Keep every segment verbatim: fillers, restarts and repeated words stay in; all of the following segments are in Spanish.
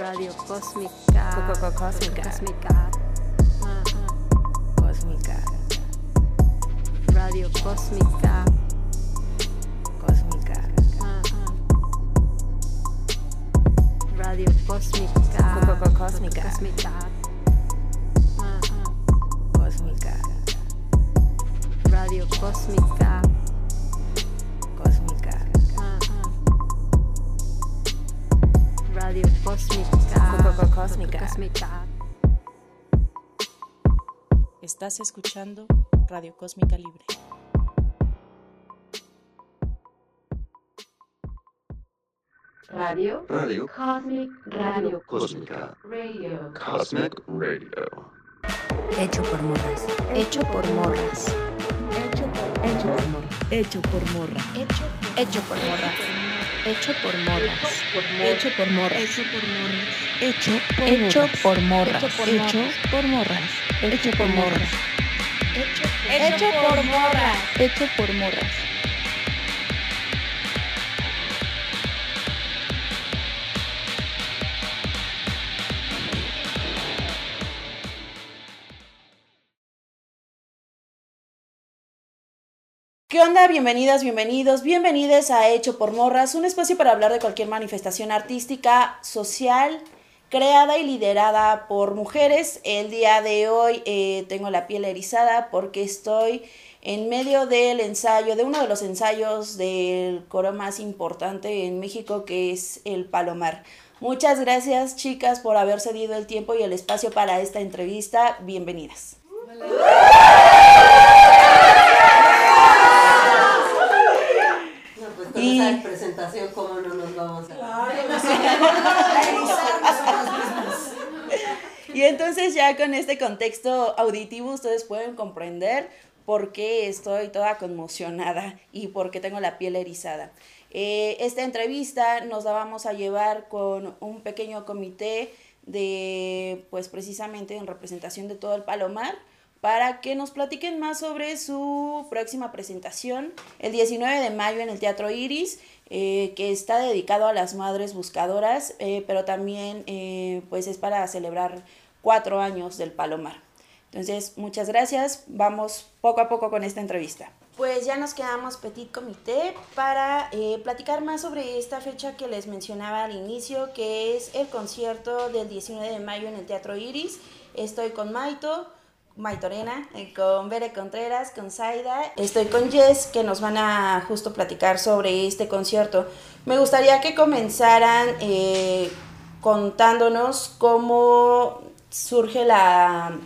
Radio Cósmica. Coco Cósmica. Cósmica. Cósmica. Radio Cósmica. Cósmica. Radio Cósmica. Coco Cósmica. Cósmica. Cósmica. Radio Cósmica. Cósmica. Radio Cósmica. Coco Cósmica. Cósmica. Estás escuchando Radio Cósmica Libre. Radio. Radio Cosmic Radio. Cósmica. Radio. Cosmic Radio. Hecho por morras. Hecho por morras. Hecho por morras. Hecho por morra. Hecho, hecho por morras. Hecho por morras. Hecho por morras. Hecho por morras. Hecho por Hecho morras. por morras. Hecho por morras. Hecho por morras. Hecho por morras. Hecho por morras. ¿Qué onda? Bienvenidas, bienvenidos, bienvenides a Hecho por Morras, un espacio para hablar de cualquier manifestación artística, social, creada y liderada por mujeres. El día de hoy eh, tengo la piel erizada porque estoy en medio del ensayo, de uno de los ensayos del coro más importante en México, que es el Palomar. Muchas gracias, chicas, por haber cedido el tiempo y el espacio para esta entrevista. Bienvenidas. Con Y- esa presentación, ¿cómo no nos vamos a...? Y entonces ya con este contexto auditivo ustedes pueden comprender por qué estoy toda conmocionada y por qué tengo la piel erizada. Eh, esta entrevista nos la vamos a llevar con un pequeño comité de, pues precisamente en representación de todo el Palomar, para que nos platiquen más sobre su próxima presentación el diecinueve de mayo en el Teatro Iris, eh, que está dedicado a las madres buscadoras, eh, pero también eh, pues es para celebrar cuatro años del Palomar. Entonces, muchas gracias. Vamos poco a poco con esta entrevista. Pues ya nos quedamos petit comité para eh, platicar más sobre esta fecha que les mencionaba al inicio, que es el concierto del diecinueve de mayo en el Teatro Iris. Estoy con Maito, Maitorena, eh, con Bere Contreras, con Zaida. Estoy con Jess, que nos van a justo platicar sobre este concierto. Me gustaría que comenzaran eh, contándonos cómo surge la,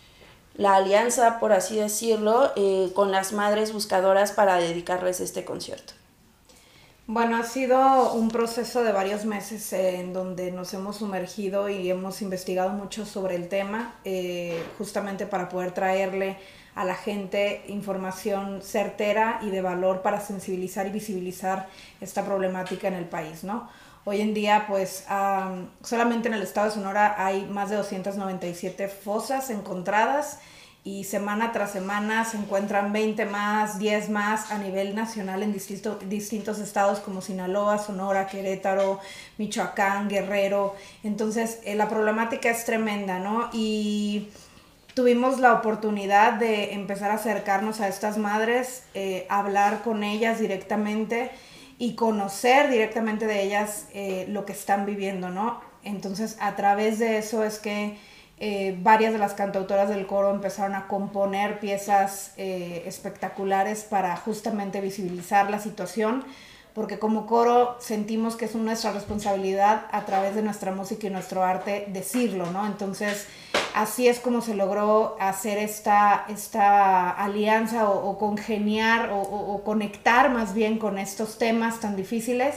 la alianza, por así decirlo, eh, con las madres buscadoras para dedicarles este concierto. Bueno, ha sido un proceso de varios meses eh, en donde nos hemos sumergido y hemos investigado mucho sobre el tema, eh, justamente para poder traerle a la gente información certera y de valor para sensibilizar y visibilizar esta problemática en el país, ¿no? Hoy en día, pues, um, solamente en el estado de Sonora hay más de doscientas noventa y siete fosas encontradas, y semana tras semana se encuentran veinte más, diez más a nivel nacional en distinto, distintos estados como Sinaloa, Sonora, Querétaro, Michoacán, Guerrero. Entonces eh, la problemática es tremenda, ¿no? Y tuvimos la oportunidad de empezar a acercarnos a estas madres, eh, hablar con ellas directamente y conocer directamente de ellas eh, lo que están viviendo, ¿no? Entonces a través de eso es que Eh, varias de las cantautoras del coro empezaron a componer piezas eh, espectaculares para justamente visibilizar la situación, porque como coro sentimos que es nuestra responsabilidad a través de nuestra música y nuestro arte decirlo, ¿no? Entonces así es como se logró hacer esta, esta alianza o, o congeniar o, o, o conectar más bien con estos temas tan difíciles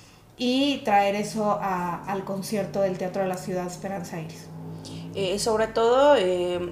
y traer eso a, al concierto del Teatro de la Ciudad Esperanza Iris. Eh, sobre todo eh,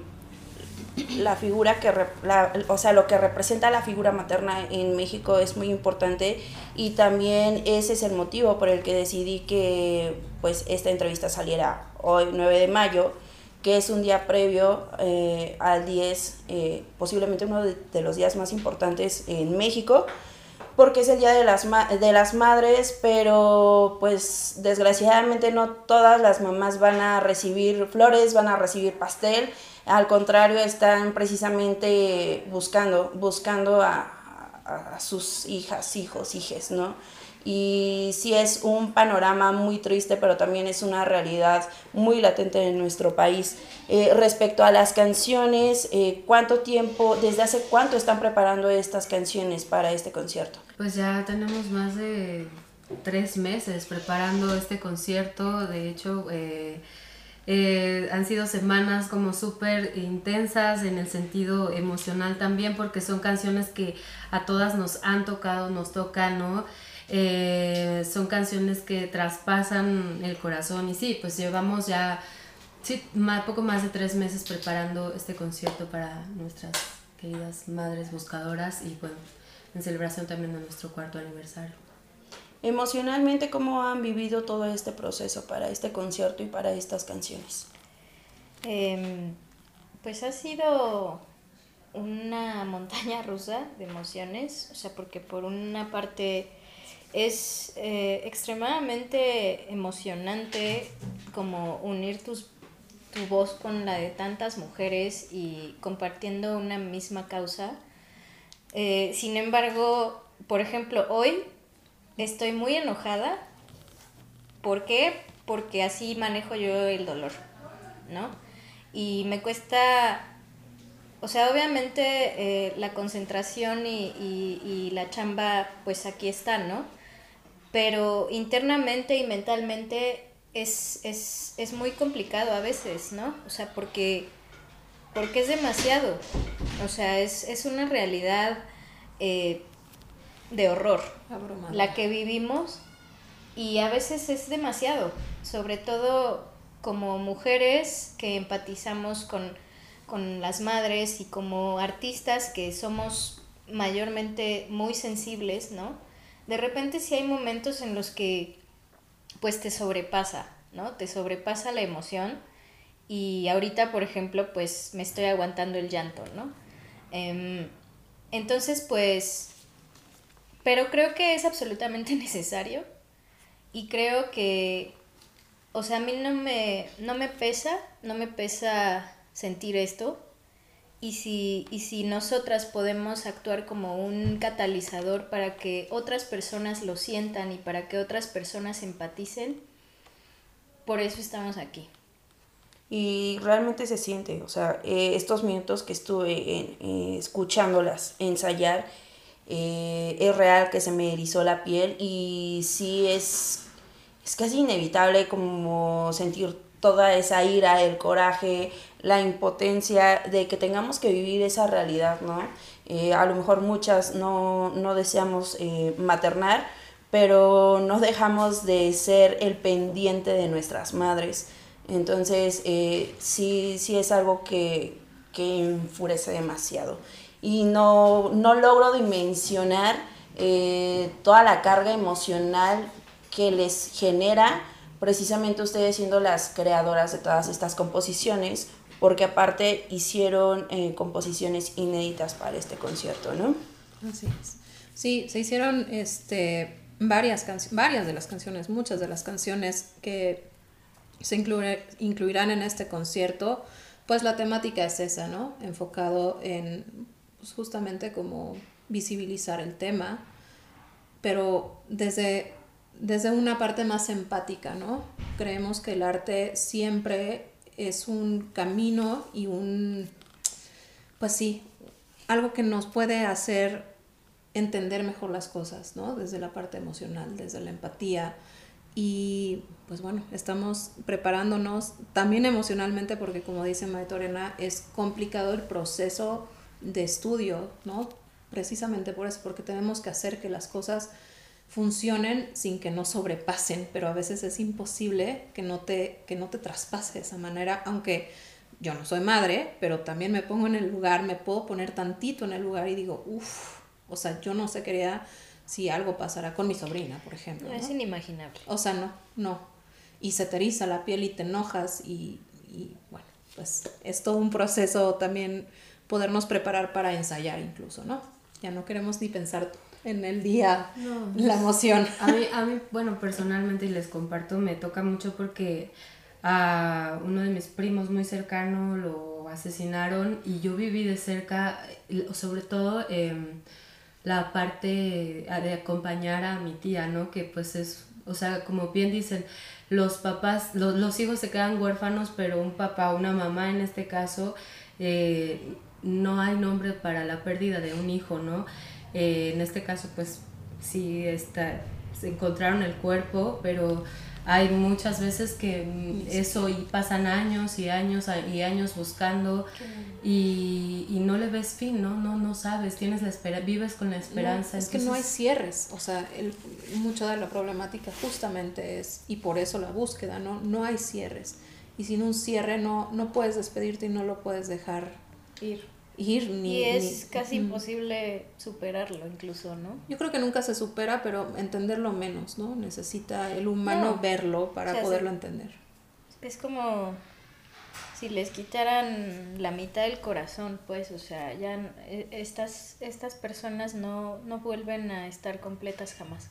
la figura que, rep- la, o sea, lo que representa la figura materna en México es muy importante, y también ese es el motivo por el que decidí que pues esta entrevista saliera hoy, nueve de mayo, que es un día previo eh, al diez, eh, posiblemente uno de, de los días más importantes en México, porque es el Día de las, ma- de las Madres, pero pues desgraciadamente no todas las mamás van a recibir flores, van a recibir pastel, al contrario están precisamente buscando, buscando a, a, a sus hijas, hijos, hijes, ¿no? Y sí es un panorama muy triste, pero también es una realidad muy latente en nuestro país. Eh, respecto a las canciones, eh, ¿cuánto tiempo, desde hace cuánto están preparando estas canciones para este concierto? Pues ya tenemos más de tres meses preparando este concierto. De hecho, eh, eh, han sido semanas como súper intensas en el sentido emocional también, porque son canciones que a todas nos han tocado, nos tocan, ¿no? Eh, son canciones que traspasan el corazón y sí, pues llevamos ya sí, más, poco más de tres meses preparando este concierto para nuestras queridas madres buscadoras y bueno, en celebración también de nuestro cuarto aniversario. Emocionalmente, ¿cómo han vivido todo este proceso para este concierto y para estas canciones? Eh, pues ha sido una montaña rusa de emociones, o sea, porque por una parte es eh, extremadamente emocionante como unir tus, tu voz con la de tantas mujeres y compartiendo una misma causa. Eh, sin embargo, por ejemplo, hoy estoy muy enojada. ¿Por qué? Porque así manejo yo el dolor, ¿no? Y me cuesta, o sea, obviamente eh, la concentración y, y, y la chamba, pues aquí está, ¿no? Pero internamente y mentalmente es, es, es muy complicado a veces, ¿no? O sea, porque, porque es demasiado. O sea, es, es una realidad eh, de horror Abrumador. la que vivimos y a veces es demasiado, sobre todo como mujeres que empatizamos con, con las madres y como artistas que somos mayormente muy sensibles, ¿no? De repente sí hay momentos en los que pues te sobrepasa, ¿no? Te sobrepasa la emoción y ahorita, por ejemplo, pues me estoy aguantando el llanto, ¿no? Eh, entonces, pues, pero creo que es absolutamente necesario y creo que, o sea, a mí no me, no me pesa, no me pesa sentir esto. Y si, y si nosotras podemos actuar como un catalizador para que otras personas lo sientan y para que otras personas empaticen, por eso estamos aquí. Y realmente se siente, o sea, eh, estos minutos que estuve en, eh, escuchándolas ensayar, eh, es real que se me erizó la piel y sí es, es casi inevitable como sentir toda esa ira, el coraje, la impotencia de que tengamos que vivir esa realidad, ¿no? Eh, a lo mejor muchas no, no deseamos eh, maternar, pero no dejamos de ser el pendiente de nuestras madres. Entonces, eh, sí, sí es algo que, que enfurece demasiado. Y no, no logro dimensionar eh, toda la carga emocional que les genera precisamente ustedes siendo las creadoras de todas estas composiciones, porque aparte hicieron eh, composiciones inéditas para este concierto, ¿no? Así es. Sí, se hicieron este, varias, canci- varias de las canciones, muchas de las canciones que se incluir- incluirán en este concierto, pues la temática es esa, ¿no? Enfocado en pues, justamente como visibilizar el tema, pero desde... desde una parte más empática, ¿no? Creemos que el arte siempre es un camino y un, pues sí, algo que nos puede hacer entender mejor las cosas, ¿no? Desde la parte emocional, desde la empatía. Y pues bueno, estamos preparándonos también emocionalmente porque como dice Maitorena, es complicado el proceso de estudio, ¿no? Precisamente por eso, porque tenemos que hacer que las cosas funcionen sin que no sobrepasen, pero a veces es imposible que no te, que no te traspase de esa manera, aunque yo no soy madre, pero también me pongo en el lugar, me puedo poner tantito en el lugar y digo, uff, o sea, yo no sé qué haría si algo pasara con mi sobrina, por ejemplo, No, ¿no? es inimaginable. O sea, no, no. Y se te eriza la piel y te enojas y, y bueno, pues es todo un proceso también podernos preparar para ensayar incluso, ¿no? Ya no queremos ni pensar en el día No, la emoción. A mí, a mí, bueno, personalmente, y les comparto, me toca mucho porque a uno de mis primos muy cercano lo asesinaron y yo viví de cerca, sobre todo eh, la parte de acompañar a mi tía, ¿no? Que pues es, o sea, como bien dicen, los papás, los, los hijos se quedan huérfanos, pero un papá, una mamá en este caso, eh, no hay nombre para la pérdida de un hijo, ¿no? Eh, en este caso, pues sí, está, se encontraron el cuerpo, pero hay muchas veces que eso y pasan años y años y años buscando y, y no le ves fin, ¿no? No, no sabes, tienes la espera, vives con la esperanza. No, es entonces... que no hay cierres, o sea, el, mucho de la problemática justamente es, y por eso la búsqueda, ¿no? No hay cierres. Y sin un cierre no, no puedes despedirte y no lo puedes dejar Ir. ir ni... Y es ni- casi mm. imposible superarlo incluso, ¿no? Yo creo que nunca se supera, pero entenderlo menos, ¿no? Necesita el humano No. verlo para O sea, poderlo sí. entender. Es como si les quitaran la mitad del corazón, pues, o sea, ya n- e- estas, estas personas no, no vuelven a estar completas jamás.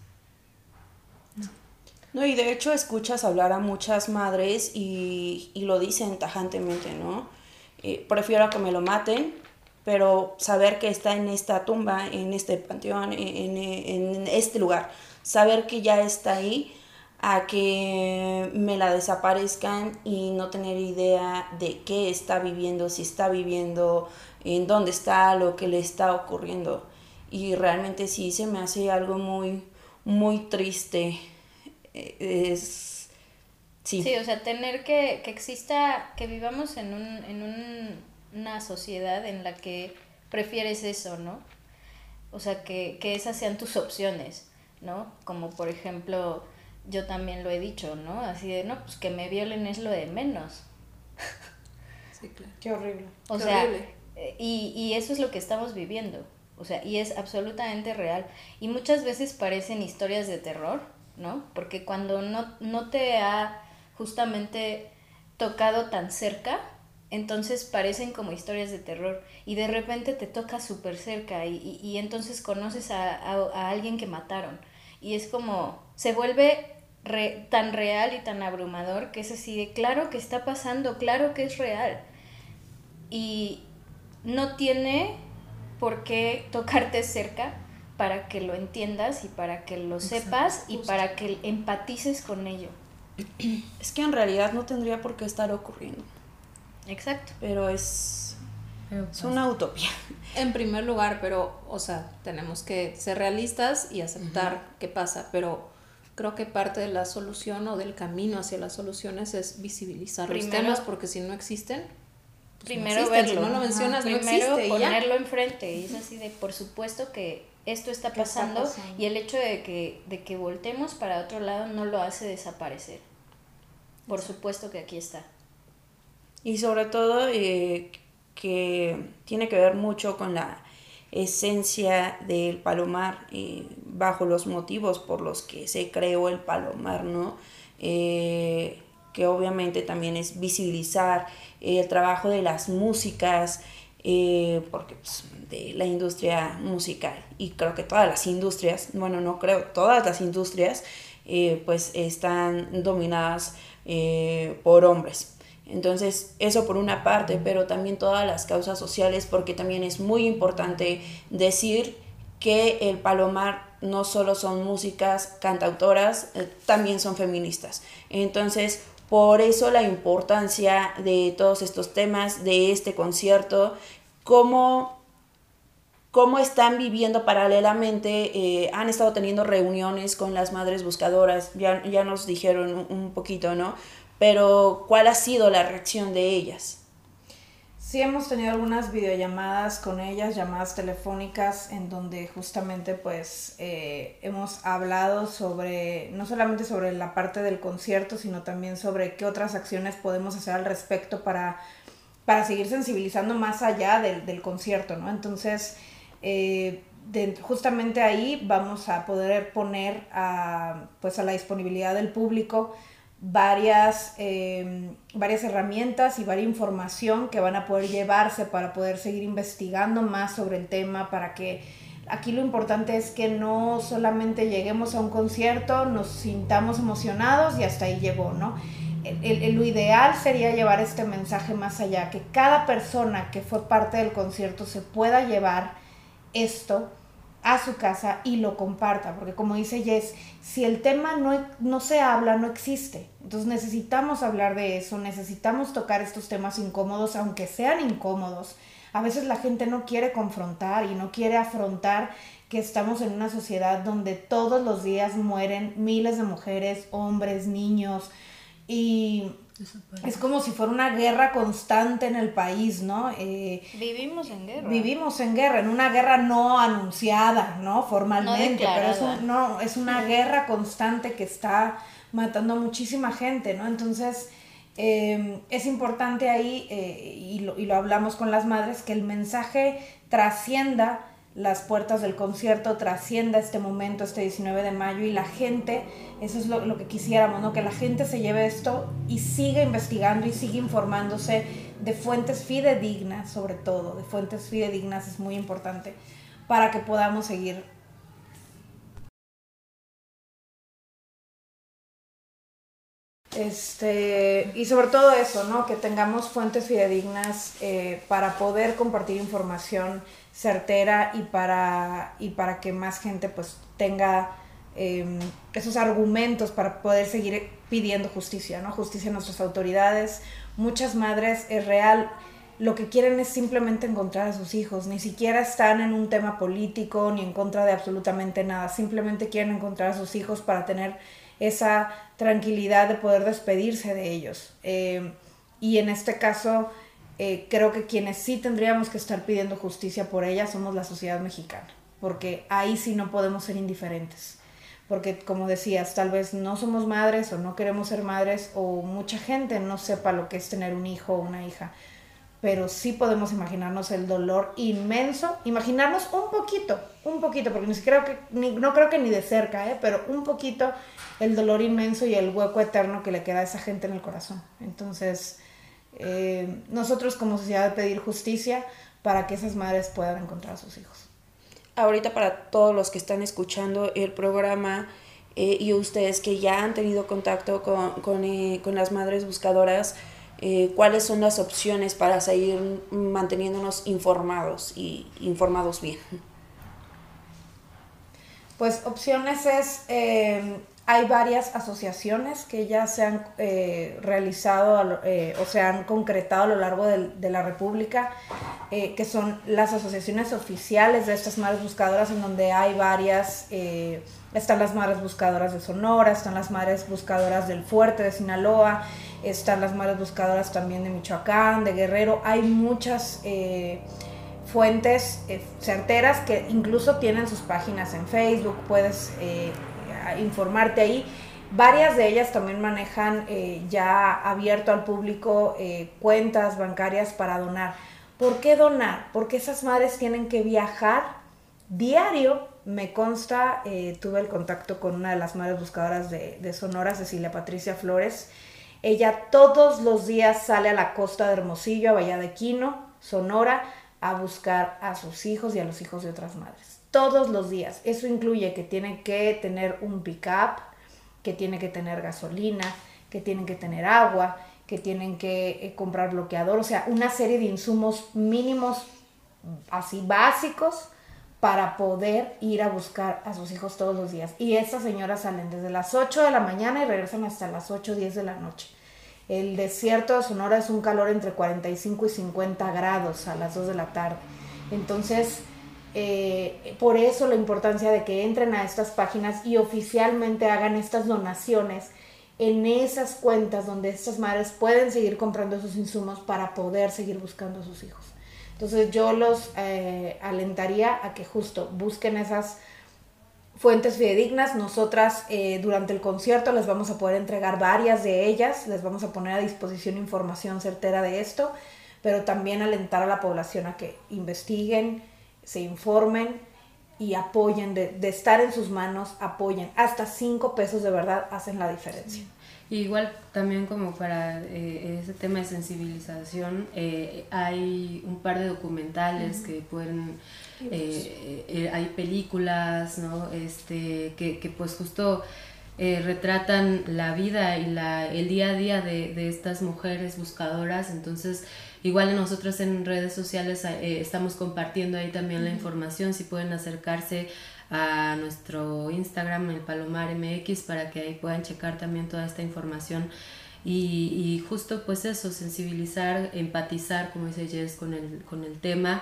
No, y de hecho escuchas hablar a muchas madres y, y lo dicen tajantemente, ¿no? Eh, prefiero que me lo maten, pero saber que está en esta tumba, en este panteón, en, en, en este lugar, saber que ya está ahí, a que me la desaparezcan y no tener idea de qué está viviendo, si está viviendo, en dónde está, lo que le está ocurriendo. Y realmente sí se me hace algo muy, muy triste. Eh, Es... Sí. Sí, o sea, tener que, que exista, que vivamos en, un, en un- una sociedad en la que prefieres eso, ¿no? O sea, que, que esas sean tus opciones, ¿no? Como por ejemplo, yo también lo he dicho, ¿no? Así de, no, pues que me violen es lo de menos. Sí, claro. Qué horrible. O Qué sea, horrible. eh, y, y eso es lo que estamos viviendo. O sea, y es absolutamente real. Y muchas veces parecen historias de terror, ¿no? Porque cuando no, no te ha justamente tocado tan cerca, entonces parecen como historias de terror. Y de repente te toca súper cerca y, y, y entonces conoces a, a, a alguien que mataron. Y es como, se vuelve re- tan real y tan abrumador que es así de, claro que está pasando, claro que es real. Y no tiene por qué tocarte cerca para que lo entiendas y para que lo sepas y para que empatices con ello. Es que en realidad no tendría por qué estar ocurriendo, Exacto. pero es, Pero es pasa. una utopía. En primer lugar, pero, o sea, tenemos que ser realistas y aceptar qué pasa, pero creo que parte de la solución o del camino hacia las soluciones es visibilizar los Primero- temas, porque si no existen, pues no Primero existen. verlo. Si no lo mencionas, Ajá. no Primero existe y ya. ponerlo enfrente. Y es así de, por supuesto que esto está ¿Qué está pasando, pasando? y el hecho de que, de que voltemos para otro lado no lo hace desaparecer. Por supuesto que aquí está. Y sobre todo eh, que tiene que ver mucho con la esencia del palomar, eh, bajo los motivos por los que se creó el palomar, ¿no? Eh, que obviamente también es visibilizar eh, el trabajo de las músicas, eh, porque pues, de la industria musical, y creo que todas las industrias, bueno, no creo, todas las industrias, eh, pues están dominadas eh, por hombres. Entonces, eso por una parte, pero también todas las causas sociales, porque también es muy importante decir que el palomar no solo son músicas cantautoras, eh, también son feministas. Entonces, por eso la importancia de todos estos temas, de este concierto, cómo, cómo están viviendo paralelamente, eh, han estado teniendo reuniones con las madres buscadoras, ya, ya nos dijeron un, un poquito, ¿no? Pero, ¿cuál ha sido la reacción de ellas? Sí, hemos tenido algunas videollamadas con ellas, llamadas telefónicas, en donde justamente pues eh, hemos hablado sobre, no solamente sobre la parte del concierto, sino también sobre qué otras acciones podemos hacer al respecto para, para seguir sensibilizando más allá del, del concierto, ¿no? Entonces, eh, de, justamente ahí vamos a poder poner a, pues a la disponibilidad del público varias, eh, varias herramientas y varias información que van a poder llevarse para poder seguir investigando más sobre el tema, para que Aquí lo importante es que no solamente lleguemos a un concierto, nos sintamos emocionados y hasta ahí llegó, ¿no? El, el, lo ideal sería llevar este mensaje más allá, que cada persona que fue parte del concierto se pueda llevar esto a su casa y lo comparta, porque como dice Jess, si el tema no, no se habla, no existe. Entonces necesitamos hablar de eso, necesitamos tocar estos temas incómodos, aunque sean incómodos. A veces la gente no quiere confrontar y no quiere afrontar que estamos en una sociedad donde todos los días mueren miles de mujeres, hombres, niños, y es como si fuera una guerra constante en el país, ¿no? Eh, vivimos en guerra. Vivimos en guerra, en una guerra no anunciada, ¿no? Formalmente, no pero es, un, no, es una guerra constante que está matando a muchísima gente, ¿no? Entonces, eh, es importante ahí, eh, y, lo, y lo hablamos con las madres, que el mensaje trascienda las puertas del concierto, trascienda este momento, este diecinueve de mayo, y la gente, eso es lo, lo que quisiéramos, ¿no? Que la gente se lleve esto y siga investigando y siga informándose de fuentes fidedignas, sobre todo, de fuentes fidedignas es muy importante para que podamos seguir. Este, y sobre todo eso, ¿no? Que tengamos fuentes fidedignas eh, para poder compartir información certera y para, y para que más gente pues tenga eh, esos argumentos para poder seguir pidiendo justicia, ¿no? Justicia a nuestras autoridades. Muchas madres, es real, lo que quieren es simplemente encontrar a sus hijos, ni siquiera están en un tema político ni en contra de absolutamente nada, simplemente quieren encontrar a sus hijos para tener esa tranquilidad de poder despedirse de ellos. Eh, y en este caso, eh, creo que quienes sí tendríamos que estar pidiendo justicia por ellas somos la sociedad mexicana, porque ahí sí no podemos ser indiferentes. Porque, como decías, tal vez no somos madres o no queremos ser madres, o mucha gente no sepa lo que es tener un hijo o una hija, pero sí podemos imaginarnos el dolor inmenso, imaginarnos un poquito, un poquito, porque ni siquiera creo que, ni, no creo que ni de cerca, ¿eh? Pero un poquito el dolor inmenso y el hueco eterno que le queda a esa gente en el corazón. Entonces, eh, nosotros como sociedad pedir justicia para que esas madres puedan encontrar a sus hijos. Ahorita, para todos los que están escuchando el programa eh, y ustedes que ya han tenido contacto con, con, eh, con las madres buscadoras, Eh, cuáles son las opciones para seguir manteniéndonos informados y informados bien. Pues opciones es, eh, hay varias asociaciones que ya se han eh, realizado eh, o se han concretado a lo largo de, de la República, eh, que son las asociaciones oficiales de estas madres buscadoras, en donde hay varias, eh, están las madres buscadoras de Sonora, están las madres buscadoras del Fuerte de Sinaloa, están las madres buscadoras también de Michoacán, de Guerrero. Hay muchas eh, fuentes eh, certeras que incluso tienen sus páginas en Facebook, puedes eh, informarte ahí. Varias de ellas también manejan eh, ya abierto al público eh, cuentas bancarias para donar. ¿Por qué donar? Porque esas madres tienen que viajar diario. Me consta, eh, tuve el contacto con una de las madres buscadoras de, de Sonora, Cecilia Patricia Flores. Ella todos los días sale a la costa de Hermosillo, a Bahía de Quino, Sonora, a buscar a sus hijos y a los hijos de otras madres. Todos los días. Eso incluye que tienen que tener un pick-up, que tienen que tener gasolina, que tienen que tener agua, que tienen que eh, comprar bloqueador, o sea, una serie de insumos mínimos así básicos para poder ir a buscar a sus hijos todos los días. Y estas señoras salen desde las ocho de la mañana y regresan hasta las ocho o diez de la noche. El desierto de Sonora es un calor entre cuarenta y cinco y cincuenta grados a las dos de la tarde. Entonces, eh, por eso la importancia de que entren a estas páginas y oficialmente hagan estas donaciones en esas cuentas donde estas madres pueden seguir comprando esos insumos para poder seguir buscando a sus hijos. Entonces yo los eh, alentaría a que justo busquen esas fuentes fidedignas. Nosotras eh, durante el concierto les vamos a poder entregar varias de ellas, les vamos a poner a disposición información certera de esto, pero también alentar a la población a que investiguen, se informen y apoyen, de, de estar en sus manos, apoyen. Hasta cinco pesos de verdad hacen la diferencia. Igual también como para eh, ese tema de sensibilización, eh, hay un par de documentales uh-huh. que pueden, eh, eh, hay películas, ¿no? Este, que, que pues justo eh, retratan la vida y la, el día a día de, de estas mujeres buscadoras. Entonces igual nosotros en redes sociales eh, estamos compartiendo ahí también uh-huh. la información, si pueden acercarse a nuestro Instagram, el Palomar M X, para que ahí puedan checar también toda esta información y, y justo pues eso, sensibilizar, empatizar, como dice Jess, con el, con el tema.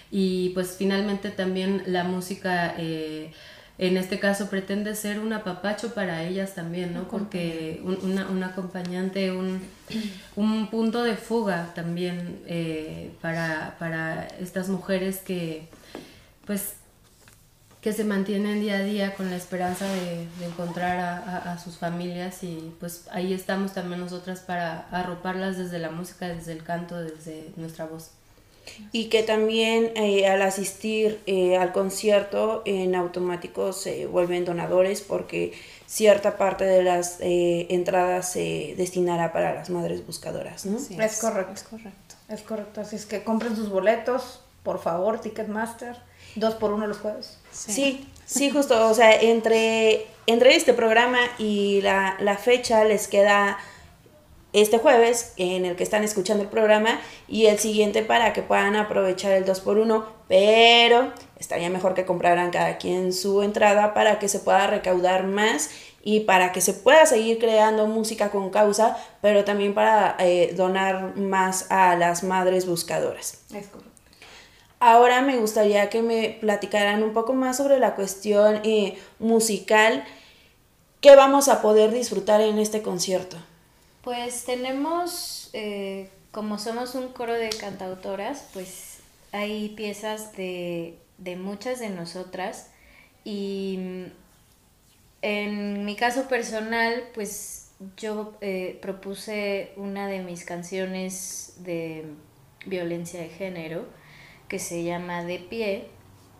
Y pues finalmente también la música eh, en este caso pretende ser un apapacho para ellas también, ¿no? Porque un, una, un acompañante, un, un punto de fuga también eh, para, para estas mujeres que pues que se mantienen día a día con la esperanza de, de encontrar a, a, a sus familias, y pues ahí estamos también nosotras para arroparlas desde la música, desde el canto, desde nuestra voz. Y que también eh, al asistir eh, al concierto en automático se vuelven donadores, porque cierta parte de las eh, entradas se destinará para las madres buscadoras, ¿no? Sí, es, es correcto, es correcto, es correcto. Así es que compren sus boletos, por favor, Ticketmaster. Dos por uno los jueves. Sí, sí, sí, justo, o sea, entre, entre este programa y la, la fecha les queda este jueves, en el que están escuchando el programa, y el siguiente para que puedan aprovechar el dos por uno, pero estaría mejor que compraran cada quien su entrada para que se pueda recaudar más y para que se pueda seguir creando música con causa, pero también para eh, donar más a las madres buscadoras. Es correcto. Ahora me gustaría que me platicaran un poco más sobre la cuestión eh, musical. ¿Qué vamos a poder disfrutar en este concierto? Pues tenemos, eh, como somos un coro de cantautoras, pues hay piezas de, de muchas de nosotras, y en mi caso personal, pues yo eh, propuse una de mis canciones de violencia de género, que se llama De Pie,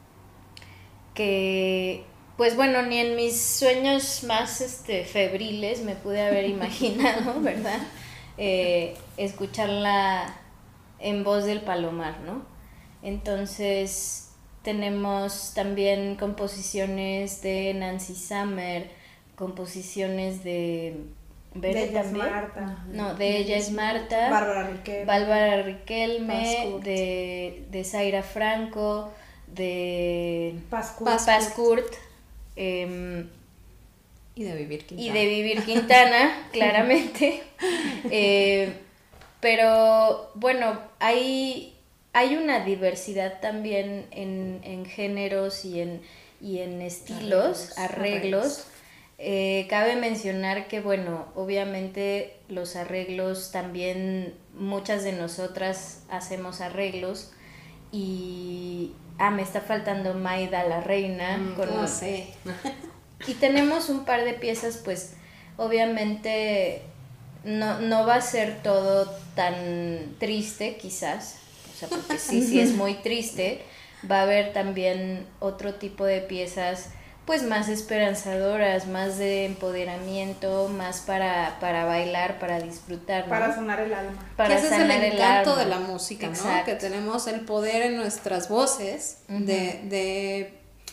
que pues bueno, ni en mis sueños más este, febriles me pude haber imaginado, ¿verdad? Eh, escucharla en voz del Palomar, ¿no? Entonces tenemos también composiciones de Nancy Summer, composiciones de... De ella es Marta. No, de ella es Marta. Bárbara Riquelme. Bárbara Riquelme, Paz de, de Zaira Franco, de Paz Kurt. Paz, Paz Kurt eh, y de Vivir Quintana. Y de Vivir Quintana, claramente. eh, pero bueno, hay, hay una diversidad también en, en géneros y en, y en estilos, arreglos. arreglos. arreglos. Eh, cabe mencionar que, bueno, obviamente los arreglos también, muchas de nosotras hacemos arreglos, y ah, me está faltando Maida la Reina. Mm, con no sé. Y tenemos un par de piezas, pues obviamente no, no va a ser todo tan triste quizás, o sea, porque sí, sí es muy triste. Va a haber también otro tipo de piezas pues más esperanzadoras, más de empoderamiento, más para, para bailar, para disfrutar, ¿no? Para sanar el alma. Para ese es el encanto alma. de la música, Exacto. ¿no? Que tenemos el poder en nuestras voces uh-huh. de, de,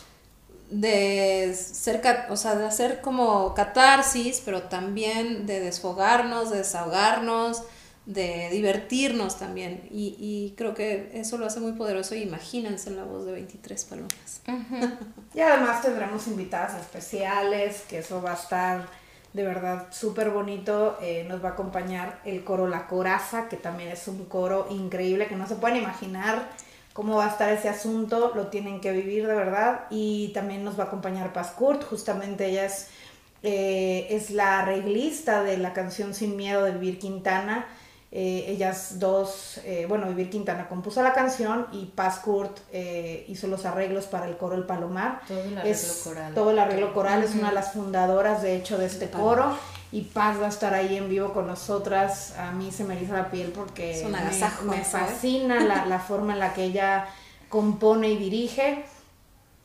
de ser, o sea, de hacer como catarsis, pero también de desfogarnos, de desahogarnos, de divertirnos también, y, y creo que eso lo hace muy poderoso. Y imagínense la voz de veintitrés palomas. Uh-huh. Y además tendremos invitadas especiales, que eso va a estar de verdad súper bonito. Eh, nos va a acompañar el coro La Coraza, que también es un coro increíble, que no se pueden imaginar cómo va a estar ese asunto, lo tienen que vivir de verdad. Y también nos va a acompañar Paz Kurt, justamente ella es, eh, es la arreglista de la canción Sin Miedo de Vivir Quintana. Eh, ellas dos, eh, bueno, Vivir Quintana compuso la canción y Paz Kurt eh, hizo los arreglos para el coro El Palomar. Todo el arreglo es, coral. Todo el arreglo coral, uh-huh. es una de las fundadoras, de hecho, de este coro. Y Paz va a estar ahí en vivo con nosotras. A mí se me eriza la piel porque es un agasajo, me, me fascina la, la forma en la que ella compone y dirige.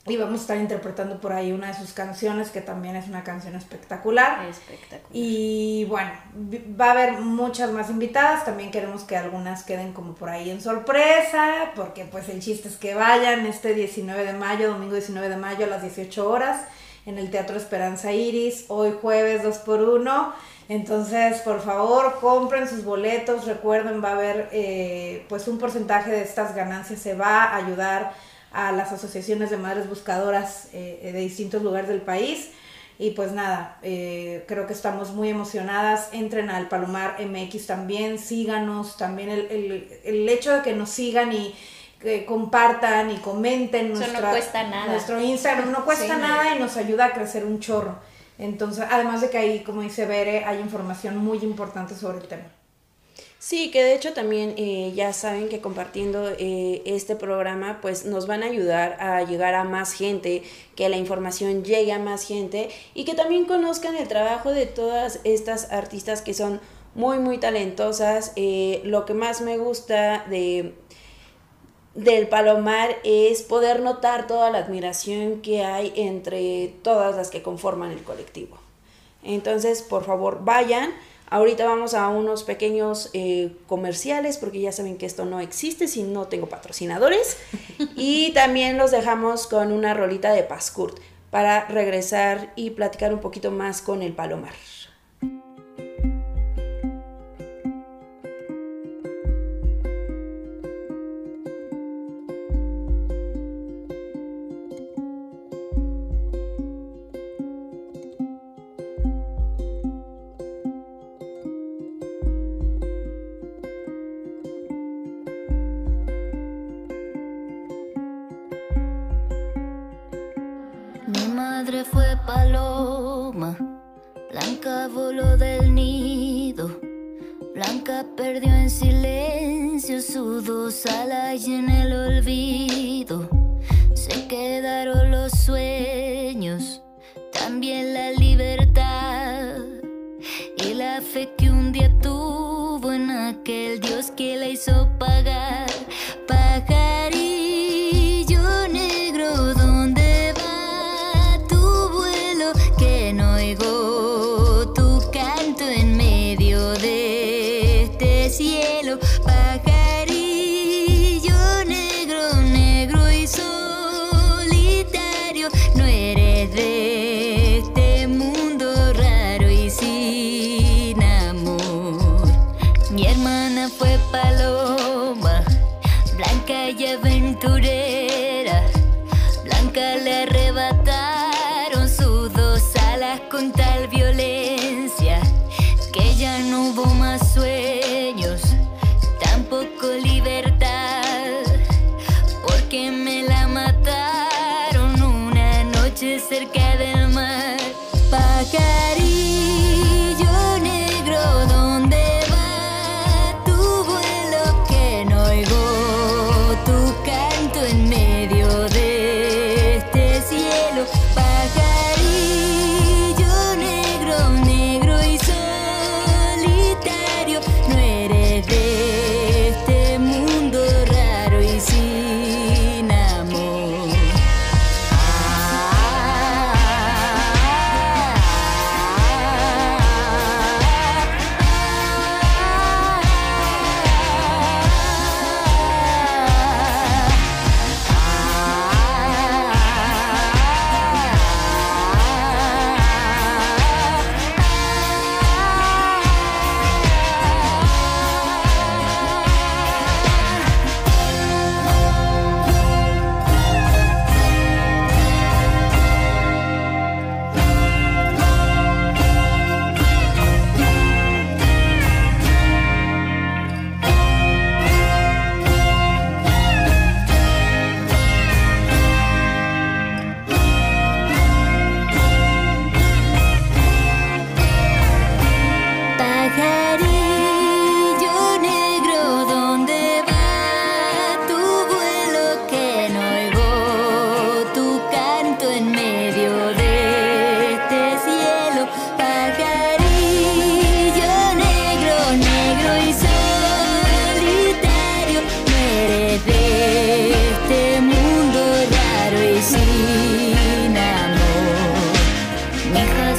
y vamos a estar interpretando por ahí una de sus canciones, que también es una canción espectacular. Espectacular. Y bueno, va a haber muchas más invitadas, también queremos que algunas queden como por ahí en sorpresa, porque pues el chiste es que vayan este diecinueve de mayo, domingo diecinueve de mayo a las dieciocho horas, en el Teatro Esperanza Iris, hoy jueves dos por uno. Entonces, por favor, compren sus boletos, recuerden, va a haber eh, pues un porcentaje de estas ganancias se va a ayudar a las asociaciones de madres buscadoras eh, de distintos lugares del país. Y pues nada, eh, creo que estamos muy emocionadas. Entren al Palomar M X también, síganos. También el, el, el hecho de que nos sigan y que compartan y comenten Eso nuestra, no cuesta nada. nuestro Instagram, no cuesta Sí. nada y nos ayuda a crecer un chorro. Entonces, además de que ahí, como dice Bere, hay información muy importante sobre el tema. Sí, que de hecho también eh, ya saben que compartiendo eh, este programa pues nos van a ayudar a llegar a más gente, que la información llegue a más gente y que también conozcan el trabajo de todas estas artistas que son muy muy talentosas. Eh, lo que más me gusta de del Palomar es poder notar toda la admiración que hay entre todas las que conforman el colectivo. Entonces, por favor, vayan. Ahorita vamos a unos pequeños eh, comerciales, porque ya saben que esto no existe si no tengo patrocinadores. Y también los dejamos con una rolita de Pascurt para regresar y platicar un poquito más con el Palomar. Mi madre fue paloma, Blanca voló del nido, Blanca perdió en silencio sus dos alas y en el olvido se quedaron los sueños, también la libertad y la fe que un día tuvo en aquel Dios que la hizo pagar. Pajarillo negro, ¿dónde va tu vuelo? Que no oigo tu canto en medio de este cielo. Pajarillo negro, negro y solitario, no eres de este mundo raro y sin amor. Mi hermana fue paloma, blanca y aventurera, Blanca le arrebataron sus dos alas con tal violencia que ya no hubo más sueños, tampoco libertad, porque me la mataron una noche cerca del mar. Pajarillo negro, ¿dónde va tu vuelo? Que no oigo tu canto en medio de este cielo. Pajarillo negro,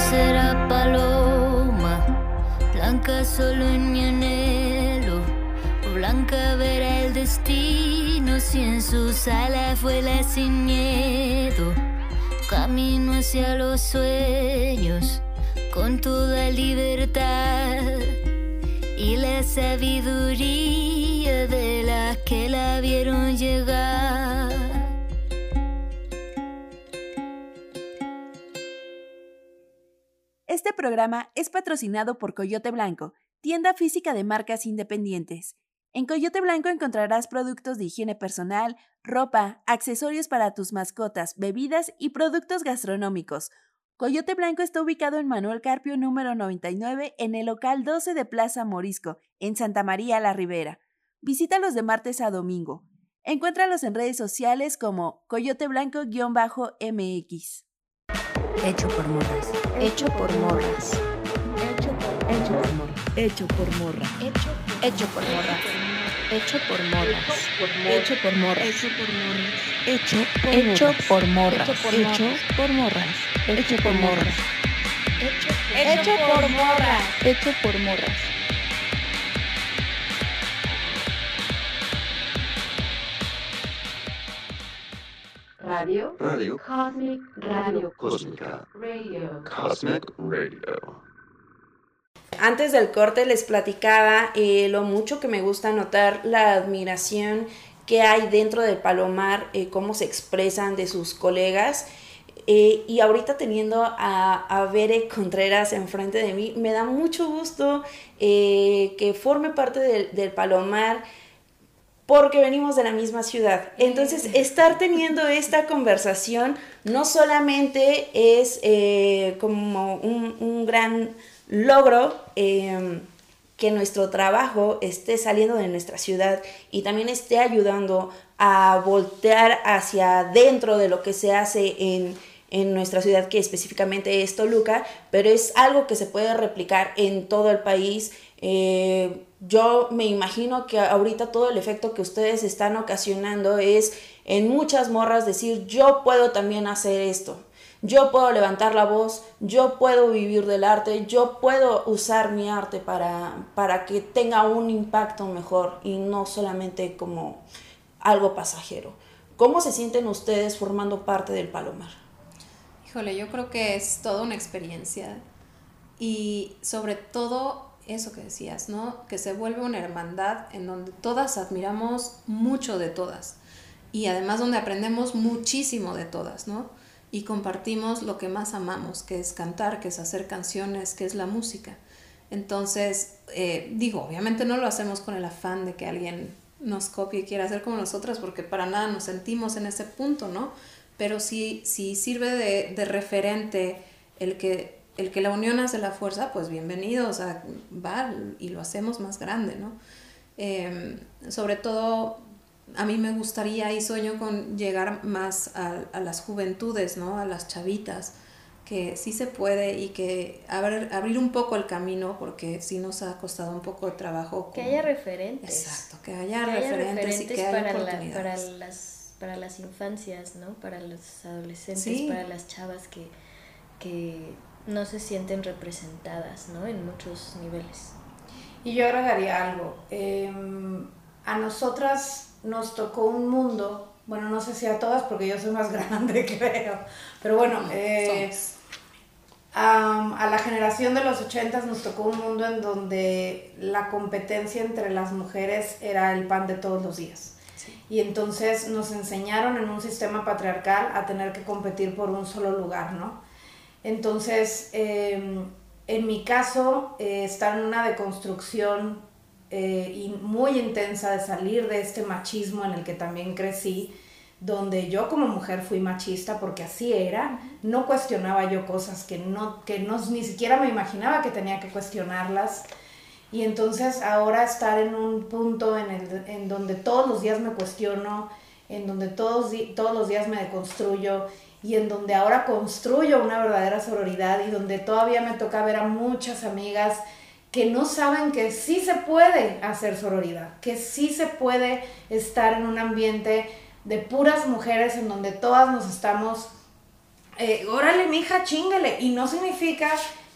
será paloma, blanca solo en mi anhelo, o blanca verá el destino si en sus alas vuela sin miedo. Camino hacia los sueños con toda libertad y la sabiduría de las que la vieron llegar. Este programa es patrocinado por Coyote Blanco, tienda física de marcas independientes. En Coyote Blanco encontrarás productos de higiene personal, ropa, accesorios para tus mascotas, bebidas y productos gastronómicos. Coyote Blanco está ubicado en Manuel Carpio número noventa y nueve en el local doce de Plaza Morisco, en Santa María la Ribera. Visítalos de martes a domingo. Encuéntralos en redes sociales como Coyote Blanco-M X. Hecho por morras. Hecho por morras. Hecho por, hecho por morras. Hecho por morra. Hecho, hecho por morras. Hecho por morras. Hecho por morras. Hecho por morras. Hecho por Hecho morras. por morras. Hecho por morras. Hecho por morras. Hecho por morras. Hecho por morras. Radio. Radio. Cosmic Radio. Cósmica. Radio. Cosmic Radio. Antes del corte les platicaba eh, lo mucho que me gusta notar la admiración que hay dentro del Palomar, eh, cómo se expresan de sus colegas. Eh, y ahorita teniendo a, a Bere Contreras enfrente de mí, me da mucho gusto eh, que forme parte del, del Palomar, porque venimos de la misma ciudad. Entonces, estar teniendo esta conversación no solamente es eh, como un, un gran logro eh, que nuestro trabajo esté saliendo de nuestra ciudad y también esté ayudando a voltear hacia adentro de lo que se hace en, en nuestra ciudad, que específicamente es Toluca, pero es algo que se puede replicar en todo el país. Eh, yo me imagino que ahorita todo el efecto que ustedes están ocasionando es en muchas morras decir, yo puedo también hacer esto, yo puedo levantar la voz, yo puedo vivir del arte, yo puedo usar mi arte para, para que tenga un impacto mejor y no solamente como algo pasajero. ¿Cómo se sienten ustedes formando parte del Palomar? Híjole, yo creo que es toda una experiencia y sobre todo eso que decías, ¿no? Que se vuelve una hermandad en donde todas admiramos mucho de todas y además donde aprendemos muchísimo de todas, ¿no? Y compartimos lo que más amamos, que es cantar, que es hacer canciones, que es la música. Entonces, eh, digo, obviamente no lo hacemos con el afán de que alguien nos copie y quiera hacer como nosotras, porque para nada nos sentimos en ese punto, ¿no? Pero sí, sí sirve de, de referente el que, el que la unión hace la fuerza, pues bienvenido, o sea, va y lo hacemos más grande, ¿no? Eh, sobre todo, a mí me gustaría y sueño con llegar más a, a las juventudes, ¿no? A las chavitas, que sí se puede y que abrir, abrir un poco el camino, porque sí nos ha costado un poco de trabajo. Que como, haya referentes. Exacto, que haya, que haya referentes, referentes y que haya para, la, oportunidades. para, las, para las infancias, ¿no? Para los adolescentes, Sí. para las chavas que, que no se sienten representadas, ¿no? En muchos niveles. Y yo agregaría algo. Eh, a nosotras nos tocó un mundo, bueno, no sé si a todas porque yo soy más grande, creo, pero bueno, eh, um, a la generación de los ochentas nos tocó un mundo en donde la competencia entre las mujeres era el pan de todos los días. Sí. Y entonces nos enseñaron en un sistema patriarcal a tener que competir por un solo lugar, ¿no? Entonces, eh, en mi caso, eh, estar en una deconstrucción Eh, y muy intensa de salir de este machismo en el que también crecí, donde yo como mujer fui machista porque así era, no cuestionaba yo cosas que, no, que no, ni siquiera me imaginaba que tenía que cuestionarlas, y entonces ahora estar en un punto en, el, en donde todos los días me cuestiono, en donde todos, todos los días me deconstruyo, y en donde ahora construyo una verdadera sororidad, y donde todavía me toca ver a muchas amigas que no saben que sí se puede hacer sororidad, que sí se puede estar en un ambiente de puras mujeres en donde todas nos estamos eh, órale mija, chíngale, y no significa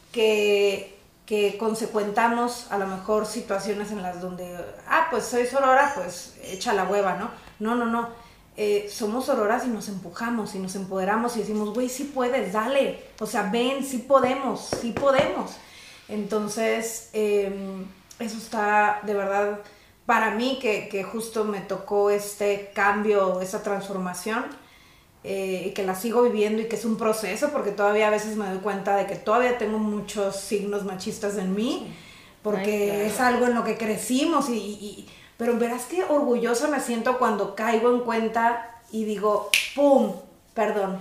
que, que consecuentamos a lo mejor situaciones en las donde, ah, pues soy sorora, pues echa la hueva, ¿no? No, no, no, eh, somos sororas y nos empujamos y nos empoderamos y decimos, güey, sí puedes, dale, o sea, ven, sí podemos, sí podemos. Entonces, eh, eso está de verdad para mí, que, que justo me tocó este cambio, esa transformación, eh, y que la sigo viviendo y que es un proceso, porque todavía a veces me doy cuenta de que todavía tengo muchos signos machistas en mí, porque Ay, claro. es algo en lo que crecimos, y, y, pero verás qué orgullosa me siento cuando caigo en cuenta y digo, ¡pum! Perdón,